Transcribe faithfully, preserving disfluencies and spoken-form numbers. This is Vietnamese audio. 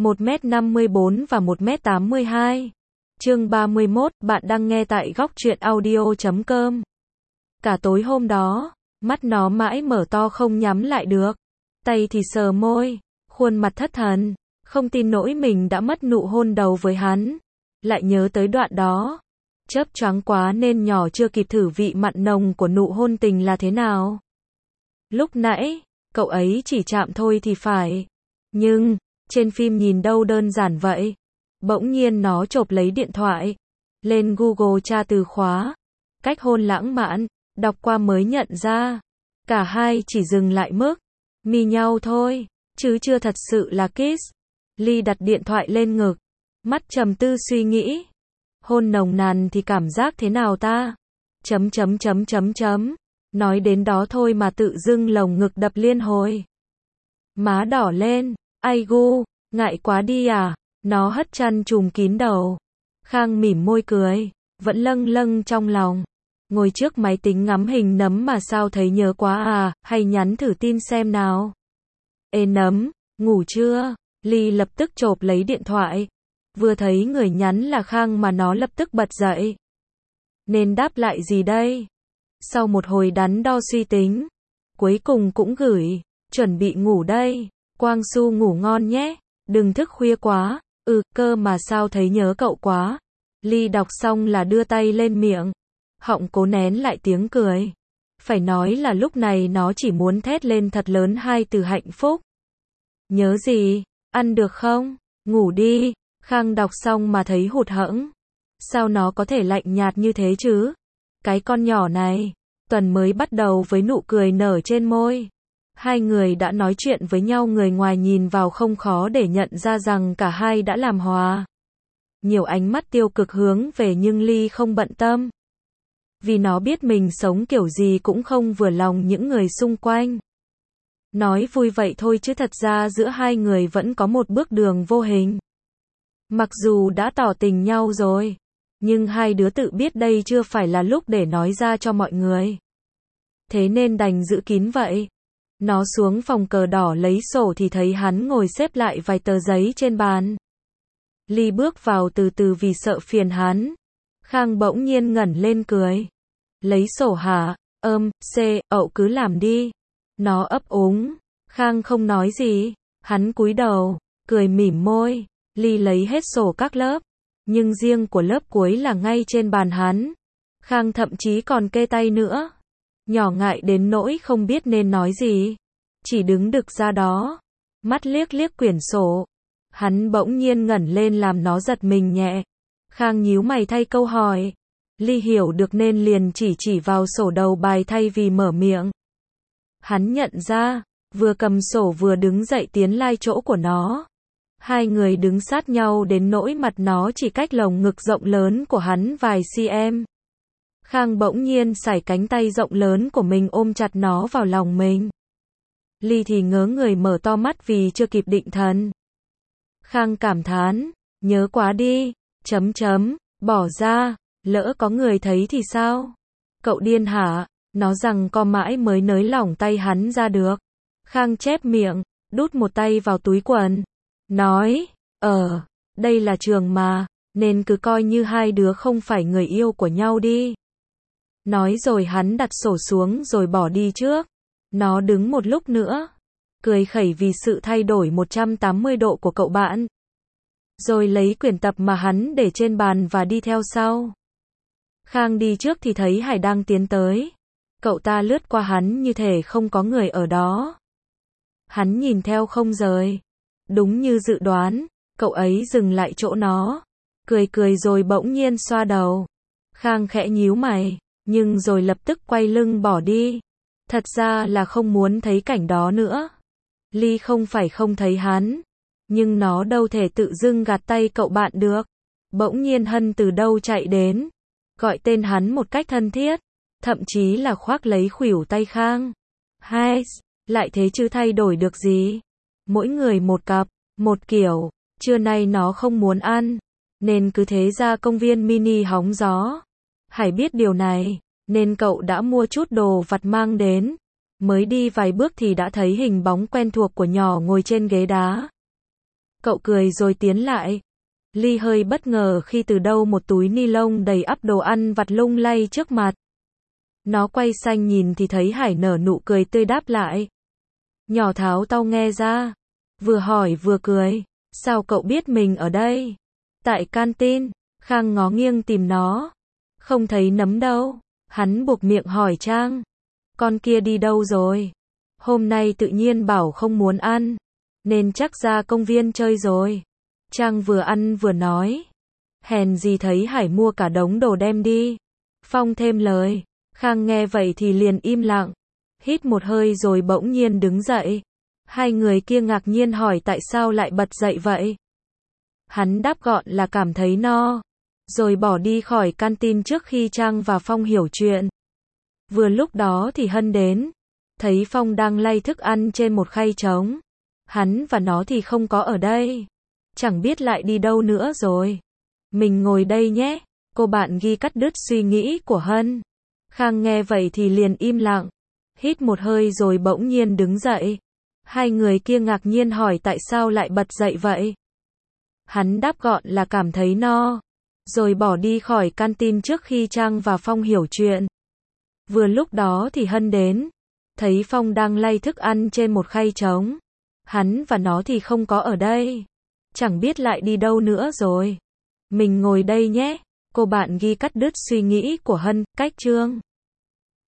một mét năm mươi bốn và một mét tám mươi hai. Chương ba mươi mốt, bạn đang nghe tại góc truyện audio chấm com. Cả tối hôm đó, mắt nó mãi mở to không nhắm lại được. Tay thì sờ môi, khuôn mặt thất thần, không tin nổi mình đã mất nụ hôn đầu với hắn. Lại nhớ tới đoạn đó. Chớp choáng quá nên nhỏ chưa kịp thử vị mặn nồng của nụ hôn tình là thế nào. Lúc nãy, cậu ấy chỉ chạm thôi thì phải. Nhưng, trên phim nhìn đâu đơn giản vậy. Bỗng nhiên nó chộp lấy điện thoại. Lên Google tra từ khóa. Cách hôn lãng mạn, đọc qua mới nhận ra. Cả hai chỉ dừng lại mức mi nhau thôi, chứ chưa thật sự là kiss. Ly đặt điện thoại lên ngực. Mắt trầm tư suy nghĩ. Hôn nồng nàn thì cảm giác thế nào ta? Chấm chấm chấm chấm chấm. Nói đến đó thôi mà tự dưng lồng ngực đập liên hồi. Má đỏ lên. Ai gu, ngại quá đi à? Nó hất chăn trùm kín đầu. Khang mỉm môi cười, vẫn lâng lâng trong lòng. Ngồi trước máy tính ngắm hình nấm mà sao thấy nhớ quá à, hay nhắn thử tin xem nào. Ê nấm, ngủ chưa? Ly lập tức chộp lấy điện thoại. Vừa thấy người nhắn là Khang mà nó lập tức bật dậy. Nên đáp lại gì đây? Sau một hồi đắn đo suy tính, cuối cùng cũng gửi, chuẩn bị ngủ đây. Quang Su ngủ ngon nhé, đừng thức khuya quá. Ừ, cơ mà sao thấy nhớ cậu quá. Ly đọc xong là đưa tay lên miệng. Họng cố nén lại tiếng cười. Phải nói là lúc này nó chỉ muốn thét lên thật lớn hai từ hạnh phúc. Nhớ gì? Ăn được không? Ngủ đi. Khang đọc xong mà thấy hụt hẫng. Sao nó có thể lạnh nhạt như thế chứ? Cái con nhỏ này. Tuần mới bắt đầu với nụ cười nở trên môi. Hai người đã nói chuyện với nhau, người ngoài nhìn vào không khó để nhận ra rằng cả hai đã làm hòa. Nhiều ánh mắt tiêu cực hướng về nhưng Ly không bận tâm. Vì nó biết mình sống kiểu gì cũng không vừa lòng những người xung quanh. Nói vui vậy thôi chứ thật ra giữa hai người vẫn có một bước đường vô hình. Mặc dù đã tỏ tình nhau rồi, nhưng hai đứa tự biết đây chưa phải là lúc để nói ra cho mọi người. Thế nên đành giữ kín vậy. Nó xuống phòng cờ đỏ lấy sổ thì thấy hắn ngồi xếp lại vài tờ giấy trên bàn. Ly bước vào từ từ vì sợ phiền hắn. Khang bỗng nhiên ngẩng lên cười. Lấy sổ hả? Ơm, c, ậu cứ làm đi. Nó ấp úng. Khang không nói gì. Hắn cúi đầu, cười mỉm môi. Ly lấy hết sổ các lớp. Nhưng riêng của lớp cuối là ngay trên bàn hắn. Khang thậm chí còn kê tay nữa. Nhỏ ngại đến nỗi không biết nên nói gì. Chỉ đứng đực ra đó. Mắt liếc liếc quyển sổ. Hắn bỗng nhiên ngẩng lên làm nó giật mình nhẹ. Khang nhíu mày thay câu hỏi. Ly hiểu được nên liền chỉ chỉ vào sổ đầu bài thay vì mở miệng. Hắn nhận ra, vừa cầm sổ vừa đứng dậy tiến lai chỗ của nó. Hai người đứng sát nhau đến nỗi mặt nó chỉ cách lồng ngực rộng lớn của hắn vài cm. Khang bỗng nhiên sải cánh tay rộng lớn của mình ôm chặt nó vào lòng mình. Ly thì ngớ người mở to mắt vì chưa kịp định thần. Khang cảm thán, nhớ quá đi, chấm chấm, bỏ ra, lỡ có người thấy thì sao? Cậu điên hả? Nó rằng co mãi mới nới lỏng tay hắn ra được. Khang chép miệng, đút một tay vào túi quần. Nói, ờ, đây là trường mà, nên cứ coi như hai đứa không phải người yêu của nhau đi. Nói rồi hắn đặt sổ xuống rồi bỏ đi trước. Nó đứng một lúc nữa, cười khẩy vì sự thay đổi một trăm tám mươi độ của cậu bạn. Rồi lấy quyển tập mà hắn để trên bàn và đi theo sau. Khang đi trước thì thấy Hải đang tiến tới. Cậu ta lướt qua hắn như thể không có người ở đó. Hắn nhìn theo không rời. Đúng như dự đoán, cậu ấy dừng lại chỗ nó. Cười cười rồi bỗng nhiên xoa đầu. Khang khẽ nhíu mày, nhưng rồi lập tức quay lưng bỏ đi. Thật ra là không muốn thấy cảnh đó nữa. Ly không phải không thấy hắn. Nhưng nó đâu thể tự dưng gạt tay cậu bạn được. Bỗng nhiên Hân từ đâu chạy đến. Gọi tên hắn một cách thân thiết. Thậm chí là khoác lấy khuỷu tay Khang. Hai, lại thế chứ thay đổi được gì. Mỗi người một cặp, một kiểu. Trưa nay nó không muốn ăn. Nên cứ thế ra công viên mini hóng gió. Hải biết điều này. Nên cậu đã mua chút đồ vặt mang đến. Mới đi vài bước thì đã thấy hình bóng quen thuộc của nhỏ ngồi trên ghế đá. Cậu cười rồi tiến lại. Ly hơi bất ngờ khi từ đâu một túi ni lông đầy ắp đồ ăn vặt lung lay trước mặt. Nó quay sang nhìn thì thấy Hải nở nụ cười tươi đáp lại. Nhỏ Tháo tao nghe ra. Vừa hỏi vừa cười. Sao cậu biết mình ở đây? Tại canteen. Khang ngó nghiêng tìm nó. Không thấy nấm đâu. Hắn buộc miệng hỏi Trang. Con kia đi đâu rồi? Hôm nay tự nhiên bảo không muốn ăn. Nên chắc ra công viên chơi rồi. Trang vừa ăn vừa nói. Hèn gì thấy Hải mua cả đống đồ đem đi. Phong thêm lời. Khang nghe vậy thì liền im lặng. Hít một hơi rồi bỗng nhiên đứng dậy. Hai người kia ngạc nhiên hỏi tại sao lại bật dậy vậy. Hắn đáp gọn là cảm thấy no. Rồi bỏ đi khỏi canteen trước khi Trang và Phong hiểu chuyện. Vừa lúc đó thì Hân đến. Thấy Phong đang lay thức ăn trên một khay trống. Hắn và nó thì không có ở đây. Chẳng biết lại đi đâu nữa rồi. Mình ngồi đây nhé. Cô bạn ghi cắt đứt suy nghĩ của Hân. Khang nghe vậy thì liền im lặng. Hít một hơi rồi bỗng nhiên đứng dậy. Hai người kia ngạc nhiên hỏi tại sao lại bật dậy vậy. Hắn đáp gọn là cảm thấy no. Rồi bỏ đi khỏi canteen trước khi Trang và Phong hiểu chuyện. Vừa lúc đó thì Hân đến. Thấy Phong đang lay thức ăn trên một khay trống. Hắn và nó thì không có ở đây. Chẳng biết lại đi đâu nữa rồi. Mình ngồi đây nhé. Cô bạn ghi cắt đứt suy nghĩ của Hân, cách chương.